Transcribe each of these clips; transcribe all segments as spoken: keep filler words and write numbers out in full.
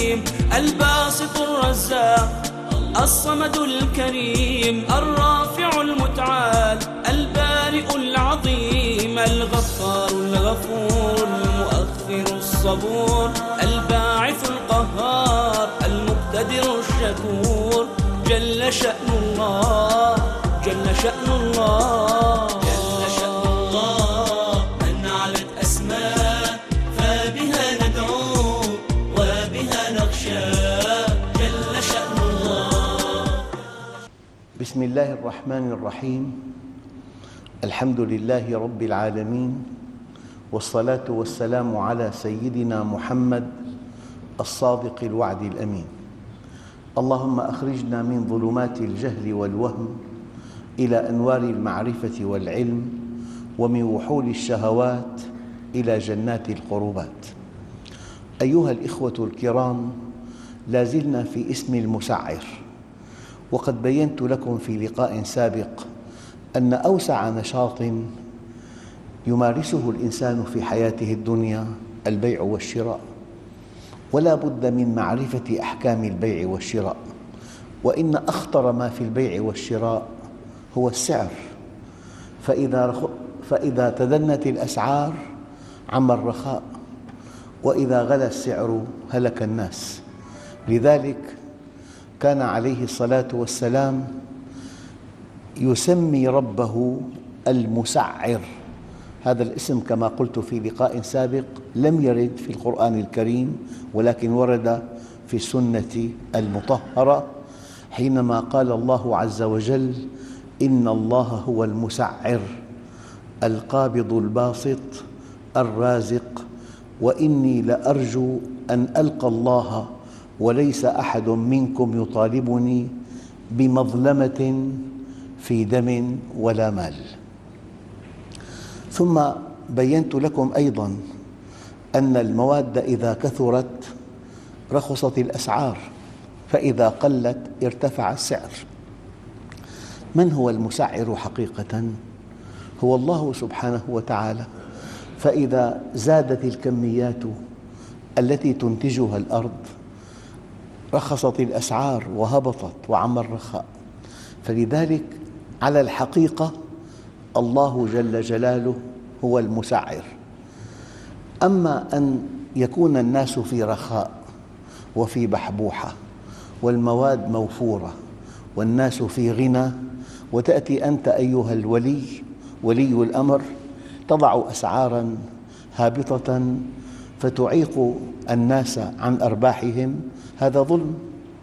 الرحيم الباسط الرزاق الصمد الكريم الرافع المتعال البارئ العظيم الغفار الغفور المؤخر الصبور الباعث القهار المقتدر الشكور جل شأن الله جل شأن الله جل شأن الله من علت أسماء فبها ندعو وبها نخشى جل شأن الله. بسم الله الرحمن الرحيم. الحمد لله رب العالمين، والصلاة والسلام على سيدنا محمد الصادق الوعد الأمين. اللهم أخرجنا من ظلمات الجهل والوهم إلى أنوار المعرفة والعلم، ومن وحول الشهوات إلى جنات القربات. أيها الإخوة الكرام، لا زلنا في اسم المسعر، وقد بينت لكم في لقاء سابق أن أوسع نشاط يمارسه الإنسان في حياته الدنيا البيع والشراء، ولا بد من معرفة أحكام البيع والشراء. وإن أخطر ما في البيع والشراء هو السعر، فإذا, فإذا تدنت الأسعار عم الرخاء، وإذا غلا السعر هلك الناس. لذلك كان عليه الصلاة والسلام يسمي ربه المسعر. هذا الاسم كما قلت في لقاء سابق لم يرد في القرآن الكريم، ولكن ورد في السنة المطهرة حينما قال الله عز وجل: إن الله هو المسعر القابض الباسط الرازق، وإني لأرجو أن ألقى الله وليس أحد منكم يطالبني بمظلمة في دم ولا مال. ثم بينت لكم أيضاً أن المواد إذا كثرت رخصت الأسعار، فإذا قلت ارتفع السعر. من هو المسعر حقيقة؟ هو الله سبحانه وتعالى. فإذا زادت الكميات التي تنتجها الأرض رخصت الأسعار وهبطت وعم الرخاء. فلذلك على الحقيقة الله جل جلاله هو المسعر. أما أن يكون الناس في رخاء وفي بحبوحة والمواد موفورة والناس في غنى، وتأتي أنت أيها الولي ولي الأمر تضع أسعاراً هابطة فتعيق الناس عن أرباحهم، هذا ظلم.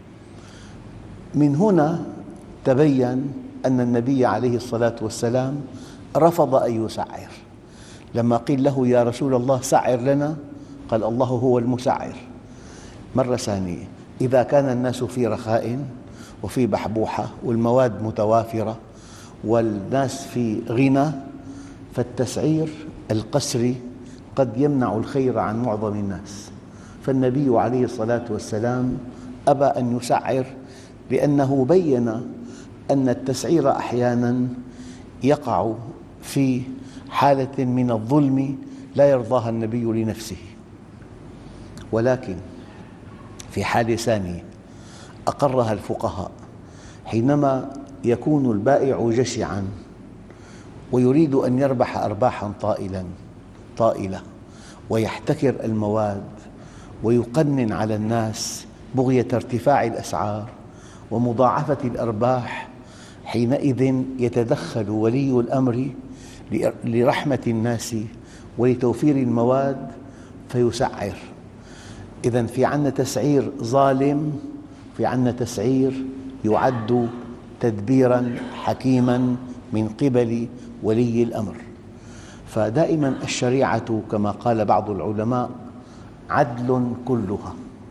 من هنا تبين أن النبي عليه الصلاة والسلام رفض أن يسعر. لما قيل له: يا رسول الله سعر لنا، قال: الله هو المسعر. مرة ثانية، إذا كان الناس في رخاء وفي بحبوحة والمواد متوافرة والناس في غنى، فالتسعير القسري قد يمنع الخير عن معظم الناس. فالنبي عليه الصلاة والسلام أبى أن يسعر، لأنه بين أن التسعير أحياناً يقع في حالة من الظلم لا يرضاها النبي لنفسه. ولكن في حالة ثانية أقرها الفقهاء، حينما يكون البائع جشعاً ويريد أن يربح أرباحاً طائلة طائلة ويحتكر المواد ويقنن على الناس بغية ارتفاع الأسعار ومضاعفة الأرباح، حينئذ يتدخل ولي الأمر لرحمة الناس ولتوفير المواد فيسعر. إذن في عنا تسعير ظالم، في عنا تسعير يعد تدبيراً حكيماً من قبل ولي الأمر. فدائماً الشريعة كما قال بعض العلماء عدل كلها،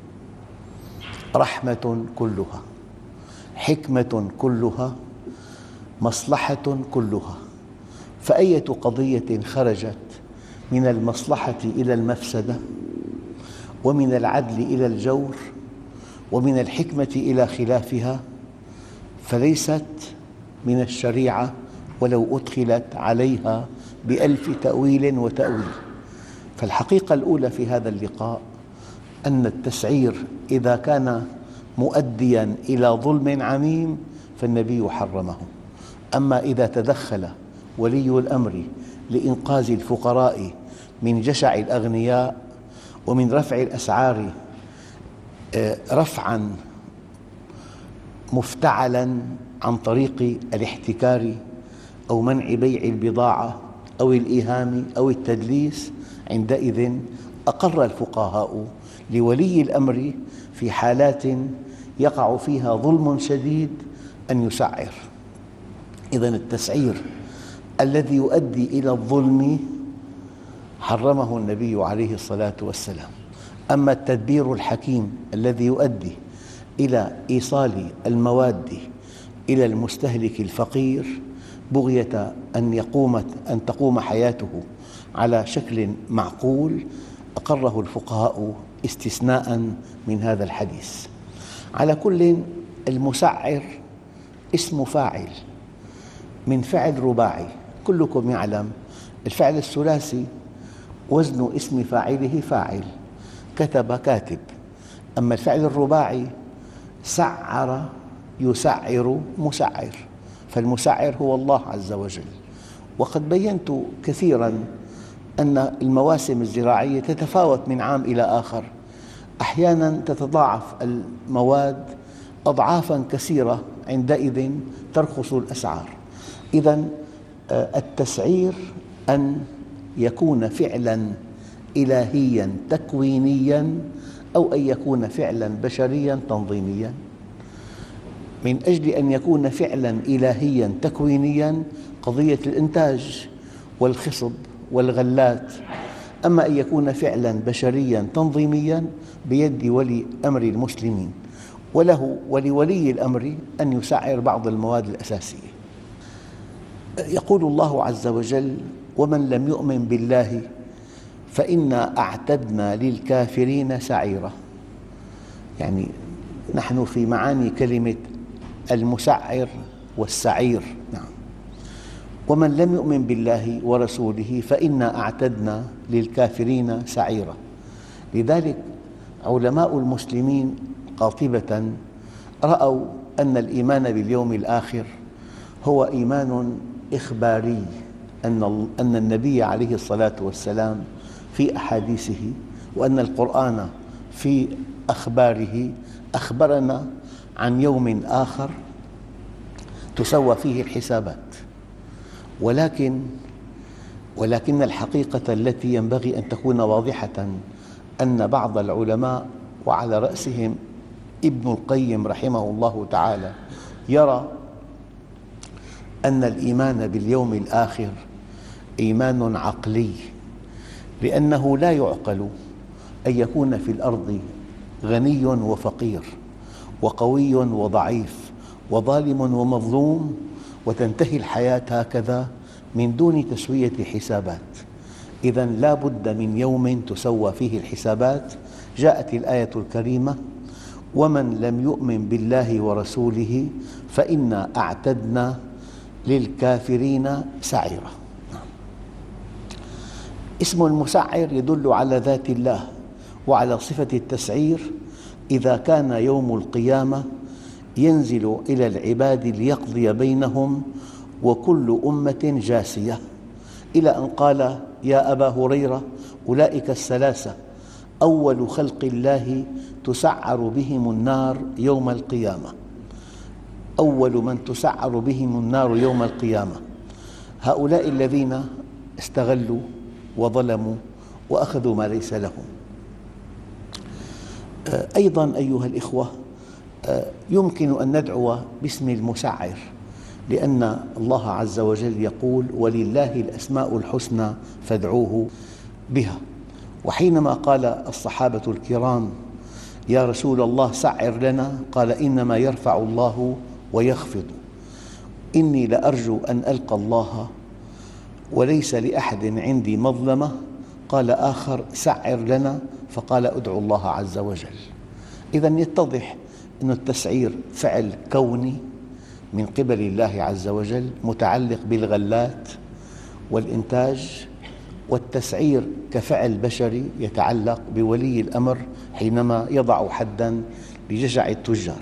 رحمة كلها، حكمة كلها، مصلحة كلها. فأية قضية خرجت من المصلحة إلى المفسدة، ومن العدل إلى الجور، ومن الحكمة إلى خلافها، فليست من الشريعة ولو أدخلت عليها بألف تأويل وتأويل. فالحقيقة الأولى في هذا اللقاء أن التسعير إذا كان مؤدياً إلى ظلم عميم فالنبي حرمه. أما إذا تدخل ولي الأمر لإنقاذ الفقراء من جشع الأغنياء ومن رفع الأسعار رفعاً مفتعلاً عن طريق الاحتكار أو منع بيع البضاعة أو الإيهام أو التدليس، عندئذ أقر الفقهاء لولي الأمر في حالات يقع فيها ظلم شديد أن يسعر. إذن التسعير الذي يؤدي إلى الظلم حرمه النبي عليه الصلاة والسلام. أما التدبير الحكيم الذي يؤدي إلى إيصال المواد إلى المستهلك الفقير بغية أن يقوم أن تقوم حياته على شكل معقول، أقره الفقهاء استثناء من هذا الحديث. على كل، المسعر اسم فاعل من فعل رباعي. كلكم يعلم الفعل الثلاثي وزن اسم فاعله فاعل، كتب كاتب. أما الفعل الرباعي سعر يسعر مسعر، فالمسعر هو الله عز وجل. وقد بينت كثيراً أن المواسم الزراعية تتفاوت من عام إلى آخر، أحياناً تتضاعف المواد أضعافاً كثيرة، عندئذ ترخص الأسعار. إذن التسعير أن يكون فعلاً إلهياً تكوينياً أو أن يكون فعلاً بشرياً تنظيمياً. من أجل أن يكون فعلاً إلهياً تكوينياً قضية الإنتاج والخصب والغلات. أما أن يكون فعلاً بشرياً تنظيمياً بيد ولي أمر المسلمين، وله ولولي الأمر أن يسعر بعض المواد الأساسية. يقول الله عز وجل: ومن لم يؤمن بالله فإنا أعتدنا للكافرين سعيرا. يعني نحن في معاني كلمة المسعر والسعير. نعم. ومن لم يؤمن بالله ورسوله فإنا أعتدنا للكافرين سعيرا. لذلك علماء المسلمين قاطبة رأوا أن الإيمان باليوم الآخر هو إيمان إخباري، أن أن النبي عليه الصلاة والسلام في أحاديثه وأن القرآن في أخباره أخبرنا عن يوم آخر تسوى فيه الحسابات. ولكن ولكن الحقيقة التي ينبغي أن تكون واضحة أن بعض العلماء وعلى رأسهم ابن القيم رحمه الله تعالى يرى أن الإيمان باليوم الآخر إيمان عقلي، لأنه لا يعقل أن يكون في الأرض غني وفقير وقوي وضعيف وظالم ومظلوم وتنتهي الحياة هكذا من دون تسوية حسابات. إذن لا بد من يوم تسوى فيه الحسابات. جاءت الآية الكريمة: ومن لم يؤمن بالله ورسوله فإنا أعتدنا للكافرين سعيرا. اسم المسعر يدل على ذات الله وعلى صفة التسعير. إذا كان يوم القيامة ينزل إلى العباد ليقضي بينهم وكل أمة جاثية، إلى أن قال: يا أبا هريرة أولئك الثلاثة أول خلق الله تسعر بهم النار يوم القيامة. أول من تسعر بهم النار يوم القيامة هؤلاء الذين استغلوا وظلموا وأخذوا ما ليس لهم. أيضاً أيها الإخوة، يمكن أن ندعو باسم المسعر، لأن الله عز وجل يقول: ولله الأسماء الحسنى فادعوه بها. وحينما قال الصحابة الكرام: يا رسول الله سعر لنا، قال: إنما يرفع الله ويخفض، إني لأرجو أن ألقى الله وليس لأحد عندي مظلمة. قال آخر: سعر لنا، فقال: ادعوا الله عز وجل. إذن يتضح أن التسعير فعل كوني من قبل الله عز وجل متعلق بالغلات والإنتاج والتسعير كفعل بشري يتعلق بولي الأمر حينما يضع حداً لجشع التجار.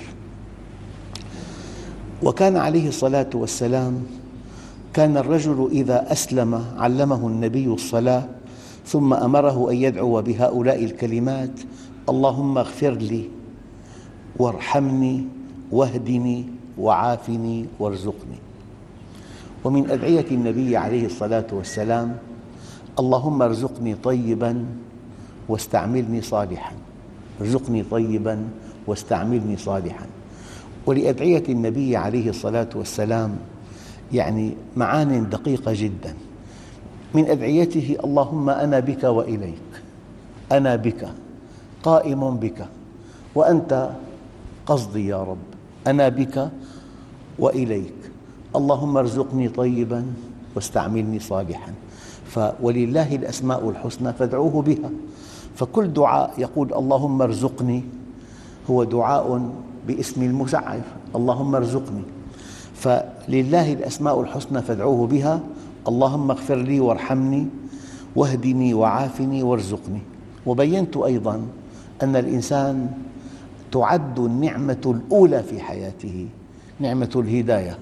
وكان عليه الصلاة والسلام كان الرجل إذا أسلم علمه النبي الصلاة، ثم أمره أن يدعو بهؤلاء الكلمات: اللهم اغفر لي وارحمني واهدني وعافني وارزقني. ومن أدعية النبي عليه الصلاة والسلام: اللهم ارزقني طيباً واستعملني صالحاً، ارزقني طيباً واستعملني صالحاً. ولأدعية النبي عليه الصلاة والسلام يعني معان دقيقة جداً. من أدعيته: اللهم أنا بك وإليك، أنا بك قائم بك وأنت قصدي يا رب، أنا بك وإليك، اللهم ارزقني طيباً واستعملني صالحاً. ولله الأسماء الحسنى فادعوه بها. فكل دعاء يقول اللهم ارزقني هو دعاء باسم المسعر، اللهم ارزقني. فلله الأسماء الحسنى فادعوه بها، اللهم اغفر لي وارحمني واهدني وعافني وارزقني. وبينت أيضاً أن الإنسان تعد النعمة الأولى في حياته نعمة الهداية،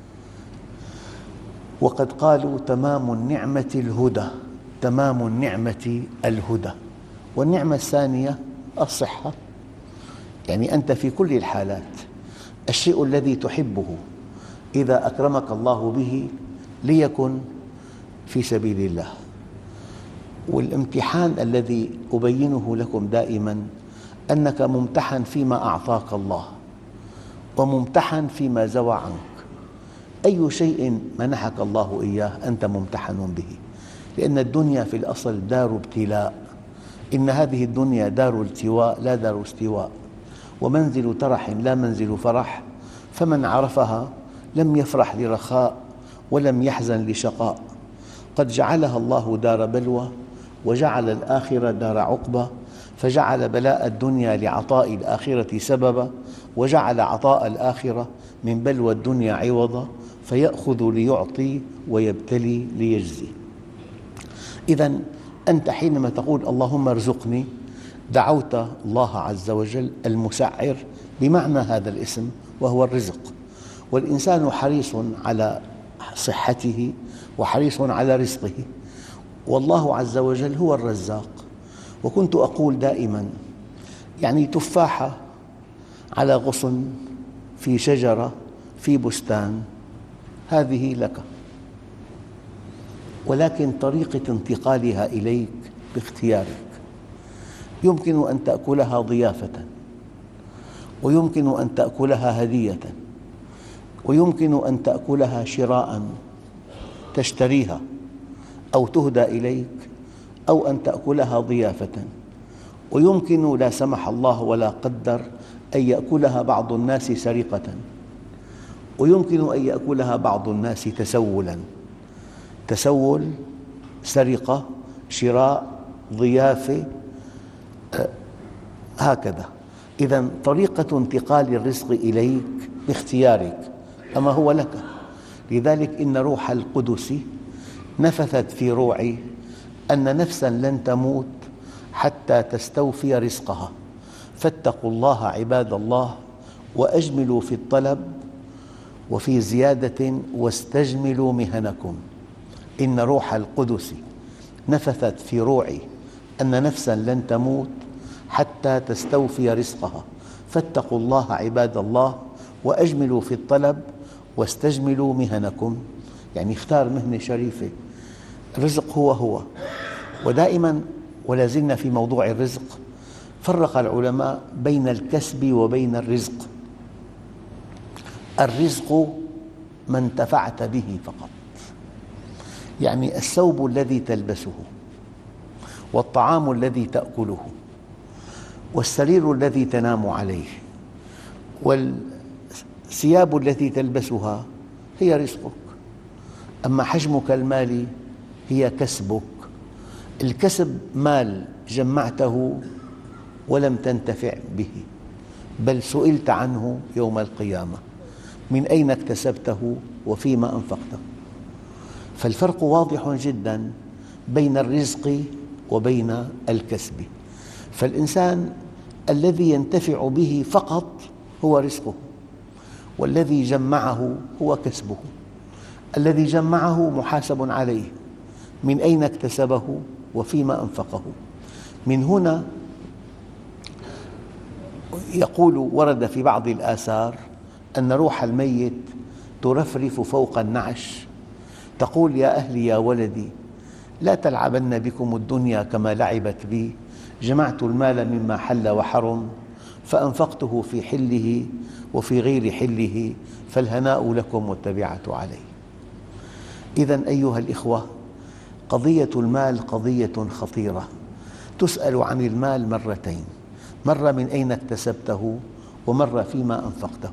وقد قالوا تمام النعمة الهدى، تمام النعمة الهدى. والنعمة الثانية الصحة، يعني أنت في كل الحالات الشيء الذي تحبه إذا أكرمك الله به ليكن في سبيل الله. والامتحان الذي أبينه لكم دائماً أنك ممتحن فيما أعطاك الله وممتحن فيما زوى عنك. أي شيء منحك الله إياه أنت ممتحن به، لأن الدنيا في الأصل دار ابتلاء. إن هذه الدنيا دار التواء لا دار استواء، ومنزل ترح لا منزل فرح، فمن عرفها لم يفرح لرخاء ولم يحزن لشقاء. قد جعلها الله دار بلوى وجعل الآخرة دار عقبى، فجعل بلاء الدنيا لعطاء الآخرة سببا، وجعل عطاء الآخرة من بلوى الدنيا عوضا، فيأخذ ليعطي ويبتلي ليجزي. إذن أنت حينما تقول اللهم ارزقني دعوت الله عز وجل المسعر بمعنى هذا الاسم وهو الرزق. والإنسان حريص على صحته وحريص على رزقه، والله عز وجل هو الرزاق. وكنت أقول دائماً يعني تفاحة على غصن في شجرة في بستان هذه لك، ولكن طريقة انتقالها إليك باختيارك. يمكن أن تأكلها ضيافة، ويمكن أن تأكلها هدية، ويمكن أن تأكلها شراءً تشتريها أو تهدى إليك، أو أن تأكلها ضيافة، ويمكن لا سمح الله ولا قدر أن يأكلها بعض الناس سرقة، ويمكن أن يأكلها بعض الناس تسولاً. تسول، سرقة، شراء، ضيافة، هكذا. إذن طريقة انتقال الرزق إليك باختيارك، أما هو لك. لذلك إن روح القدس نفثت في روعي أن نفساً لن تموت حتى تستوفي رزقها، فاتقوا الله عباد الله وأجملوا في الطلب، وفي زيادة واستجملوا مهنكم. إن روح القدس نفثت في روعي أن نفساً لن تموت حتى تستوفي رزقها، فاتقوا الله عباد الله وأجملوا في الطلب واستجملوا مهنكم. يعني اختار مهنة شريفة. الرزق هو هو. ودائماً ولا زلنا في موضوع الرزق، فرق العلماء بين الكسب وبين الرزق. الرزق ما انتفعت به فقط، يعني الثوب الذي تلبسه، والطعام الذي تأكله، والسرير الذي تنام عليه، والثياب التي تلبسها هي رزقك. أما حجمك المالي هي كسبك. الكسب مال جمعته ولم تنتفع به، بل سئلت عنه يوم القيامة: من أين اكتسبته وفيما أنفقته؟ فالفرق واضح جداً بين الرزق وبين الكسب. فالإنسان الذي ينتفع به فقط هو رزقه، والذي جمعه هو كسبه. الذي جمعه محاسب عليه، من أين اكتسبه وفيما أنفقه. من هنا يقول ورد في بعض الآثار أن روح الميت ترفرف فوق النعش تقول: يا أهلي يا ولدي، لا تلعبن بكم الدنيا كما لعبت بي، جمعت المال مما حل وحرم فأنفقته في حله وفي غير حله، فالهناء لكم والتبعة عليه. إذن أيها الإخوة، قضية المال قضية خطيرة، تسأل عن المال مرتين: مرة من أين اكتسبته، ومرة فيما أنفقته.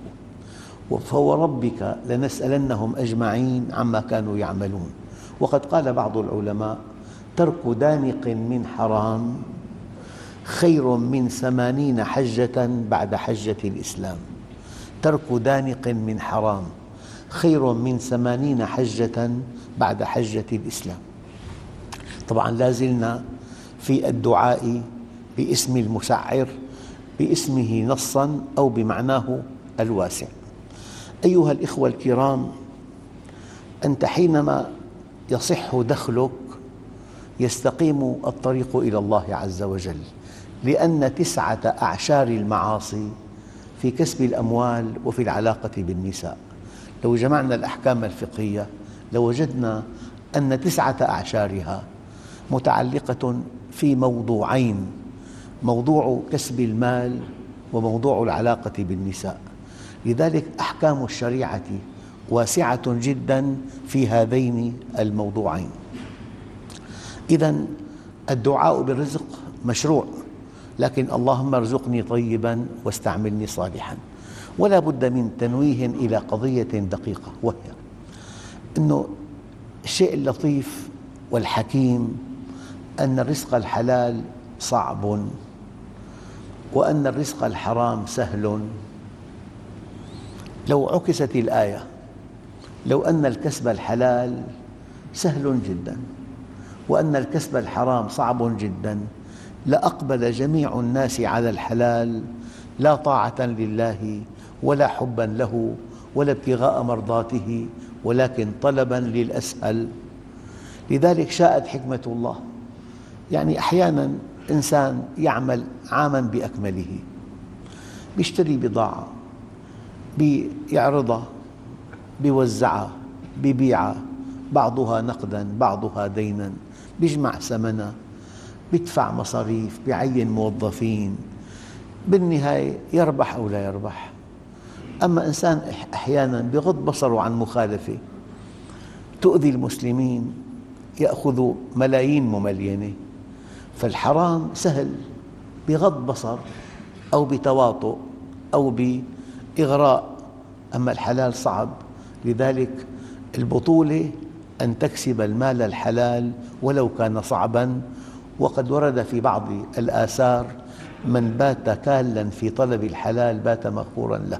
فوربك لنسألنهم أجمعين عما كانوا يعملون. وقد قال بعض العلماء: ترك دانق من حرام خير من ثمانين حجة بعد حجة الإسلام. ترك دانق من حرام خير من ثمانين حجة بعد حجة الإسلام. طبعاً لا زلنا في الدعاء باسم المسعر، باسمه نصاً أو بمعناه الواسع. أيها الإخوة الكرام، أنت حينما يصح دخلك يستقيم الطريق إلى الله عز وجل، لأن تسعة أعشار المعاصي في كسب الأموال وفي العلاقة بالنساء. لو جمعنا الأحكام الفقهية لوجدنا أن تسعة أعشارها متعلقة في موضوعين: موضوع كسب المال وموضوع العلاقة بالنساء. لذلك أحكام الشريعة واسعة جداً في هذين الموضوعين. إذن الدعاء بالرزق مشروع، لكن اللهم ارزقني طيباً واستعملني صالحاً. ولا بد من تنويه إلى قضية دقيقة، وهي أن الشيء اللطيف والحكيم أن الرزق الحلال صعب، وأن الرزق الحرام سهل. لو عكست الآية، لو أن الكسب الحلال سهل جداً وأن الكسب الحرام صعب جداً، لأقبل جميع الناس على الحلال، لا طاعة لله ولا حباً له ولا ابتغاء مرضاته، ولكن طلباً للأسهل. لذلك شاءت حكمة الله. يعني أحياناً إنسان يعمل عاماً بأكمله، يشتري بضاعة، بيعرضها، بيوزعها، بيبيعها، بعضها نقداً بعضها ديناً، بيجمع ثمنها، بيدفع مصاريف، بيعين موظفين، بالنهاية يربح أو لا يربح. أما إنسان أحياناً بغض بصره عن مخالفة تؤذي المسلمين يأخذ ملايين مملينة. فالحرام سهل بغض بصر أو بتواطؤ أو بإغراء، أما الحلال صعب. لذلك البطولة أن تكسب المال الحلال ولو كان صعباً. وقد ورد في بعض الآثار: من بات كالاً في طلب الحلال بات مغفوراً له.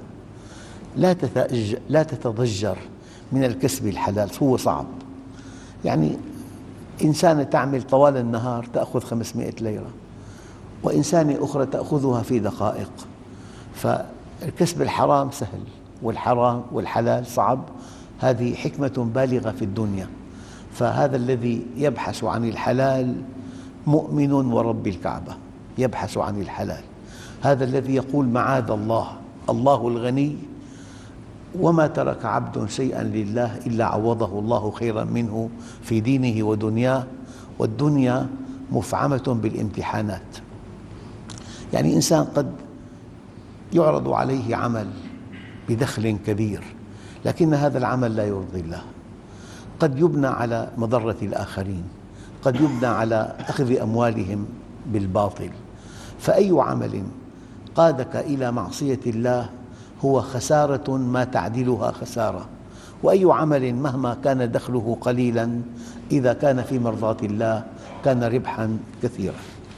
لا تتضجر من الكسب الحلال، هو صعب. يعني إنسانة تعمل طوال النهار تأخذ خمسمائة ليرة، وإنسانة أخرى تأخذها في دقائق. فالكسب الحرام سهل والحرام والحلال صعب. هذه حكمة بالغة في الدنيا. فهذا الذي يبحث عن الحلال مؤمن ورب الكعبة، يبحث عن الحلال. هذا الذي يقول معاذ الله، الله الغني وما ترك عبد شيئاً لله إلا عوضه الله خيراً منه في دينه ودنياه، والدنيا مفعمة بالامتحانات. يعني إنسان قد يعرض عليه عمل بدخل كبير، لكن هذا العمل لا يرضي الله، قد يبنى على مضرة الآخرين، قد يبنى على أخذ أموالهم بالباطل. فأي عمل قادك إلى معصية الله هو خسارة ما تعدلها خسارة، وأي عمل مهما كان دخله قليلاً إذا كان في مرضاة الله كان ربحاً كثيراً.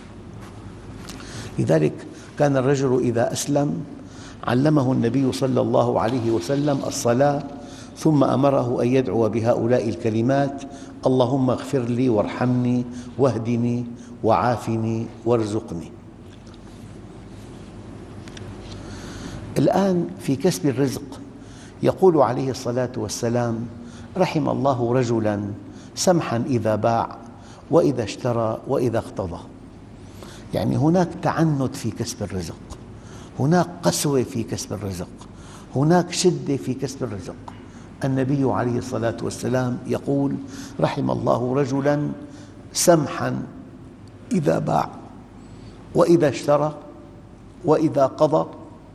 لذلك كان الرجل إذا أسلم علمه النبي صلى الله عليه وسلم الصلاة، ثم أمره أن يدعو بهؤلاء الكلمات: اللهم اغفر لي وارحمني واهدني وعافني وارزقني. الآن في كسب الرزق يقول عليه الصلاة والسلام: رحم الله رجلاً سمحاً إذا باع وإذا اشترى وإذا اقتضى. يعني هناك تعنت في كسب الرزق، هناك قسوة في كسب الرزق، هناك شدة في كسب الرزق. النبي عليه الصلاة والسلام يقول: رحم الله رجلاً سمحاً إذا باع وإذا اشترى وإذا قضى،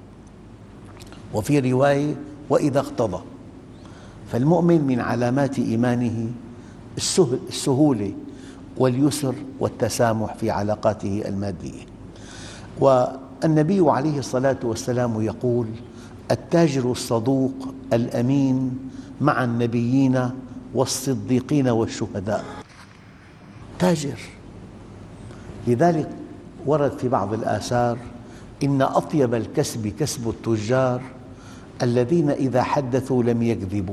وفي رواية وإذا اقتضى. فالمؤمن من علامات إيمانه السهولة واليسر والتسامح في علاقاته المادية. والنبي عليه الصلاة والسلام يقول: التاجر الصدوق الأمين مع النبيين والصديقين والشهداء. تاجر. لذلك ورد في بعض الآثار: إن أطيب الكسب كسب التجار الذين إذا حدثوا لم يكذبوا،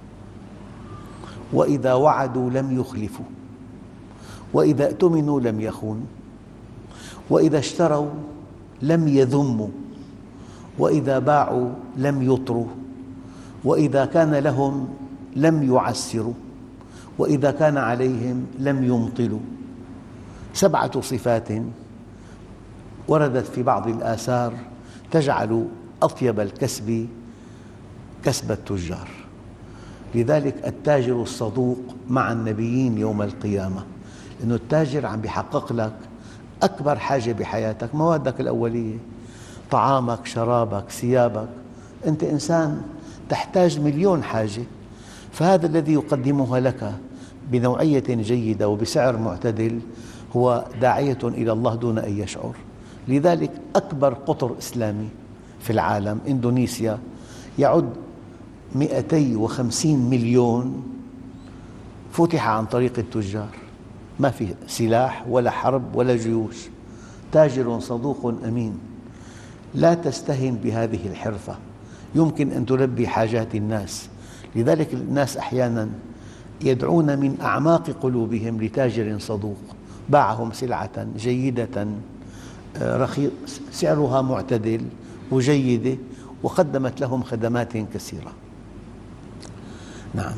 وإذا وعدوا لم يخلفوا، وإذا اؤتمنوا لم يخونوا، وإذا اشتروا لم يذموا، وإذا باعوا لم يطروا، وإذا كان لهم لم يعسروا، وإذا كان عليهم لم يمطلوا. سبعة صفات وردت في بعض الآثار تجعل أطيب الكسب كسب التجار. لذلك التاجر الصدوق مع النبيين يوم القيامة، لأن التاجر عم يحقق لك أكبر حاجة بحياتك، موادك الأولية، طعامك، شرابك، ثيابك. أنت إنسان تحتاج مليون حاجة، فهذا الذي يقدمها لك بنوعية جيدة وبسعر معتدل هو داعية إلى الله دون أن يشعر. لذلك أكبر قطر إسلامي في العالم إندونيسيا يعد مئتي وخمسين مليون، فتح عن طريق التجار. ما في سلاح ولا حرب ولا جيوش، تاجر صدوق أمين. لا تستهن بهذه الحرفة، يمكن أن تلبي حاجات الناس. لذلك الناس أحياناً يدعون من أعماق قلوبهم لتاجر صدوق باعهم سلعة جيدة رخيص سعرها معتدل وجيدة وقدمت لهم خدمات كثيرة. نعم.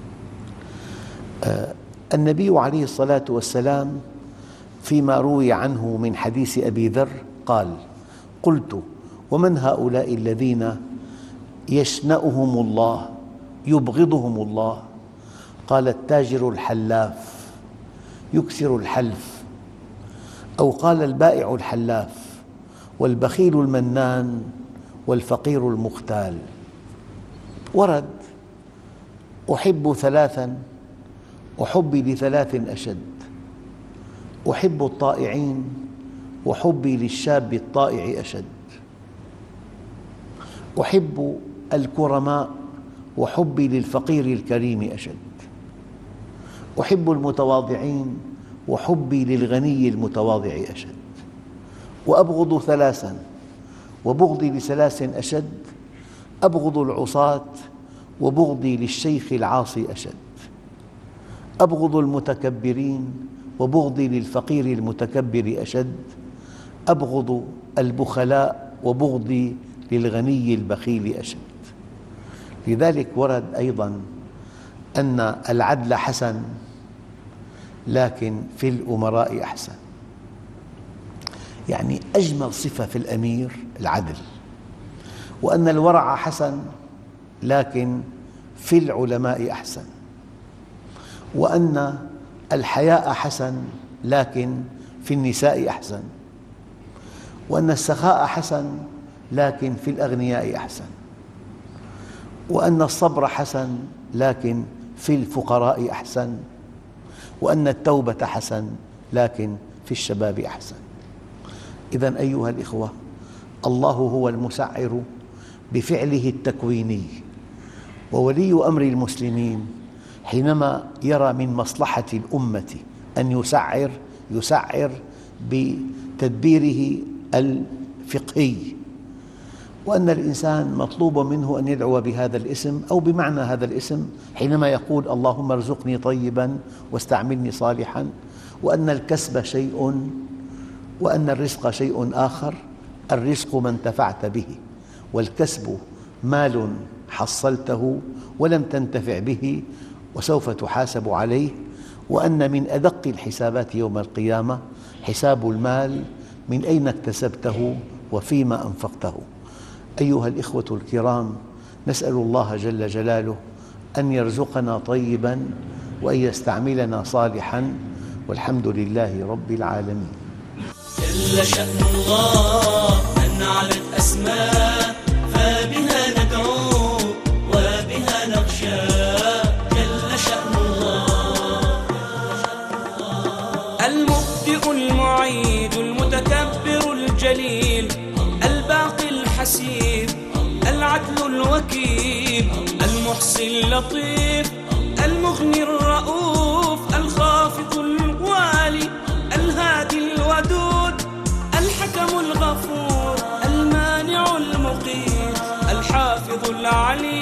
النبي عليه الصلاة والسلام فيما روي عنه من حديث أبي ذر قال: قلت: ومن هؤلاء الذين يشنأهم الله يبغضهم الله؟ قال: التاجر الحلاف يكثر الحلف، أو قال: البائع الحلاف، والبخيل المنان، والفقير المختال. ورد: أحب ثلاثاً وحبي لثلاث أشد: أحب الطائعين وحبي للشاب الطائع أشد، أحب الكرماء وحبي للفقير الكريم أشد، أحب المتواضعين وحبي للغني المتواضع أشد، وأبغض ثلاثاً وبغضي لثلاث أشد: أبغض العصاة وبغضي للشيخ العاصي أشد، أبغض المتكبرين وبغضي للفقير المتكبر أشد، أبغض البخلاء وبغضي للغني البخيل أشد. لذلك ورد أيضاً أن العدل حسن، لكن في الأمراء أحسن. يعني أجمل صفة في الأمير العدل، وأن الورع حسن، لكن في العلماء أحسن، وأن الحياء حسن، لكن في النساء أحسن، وأن السخاء حسن، لكن في الأغنياء أحسن، وأن الصبر حسن، لكن في الفقراء أحسن، وأن التوبة حسن، لكن في الشباب أحسن. إذن أيها الإخوة، الله هو المسعر بفعله التكويني، وولي أمر المسلمين حينما يرى من مصلحة الأمة أن يسعر يسعر بتدبيره الفقهي وأن الإنسان مطلوب منه أن يدعو بهذا الاسم أو بمعنى هذا الاسم حينما يقول اللهم ارزقني طيبا واستعملني صالحا، وأن الكسب شيء وأن الرزق شيء آخر. الرزق ما انتفعت به، والكسب مال حصلته ولم تنتفع به وسوف تحاسب عليه. وأن من أدق الحسابات يوم القيامة حساب المال، من أين اكتسبته وفيما أنفقته. أيها الإخوة الكرام، نسأل الله جل جلاله أن يرزقنا طيباً وأن يستعملنا صالحاً، والحمد لله رب العالمين. جل شأن الله أن علت أسماء، فبها ندعو وبها نخشى. جل شأن الله المبدئ المعيد المتكبر الجليل الباقي الحسيب العدل الوكيل المحصي اللطيف المغني الرؤوف الخافض الوالي الهادي الودود الحكم الغفور المانع المقيت الحافظ العليم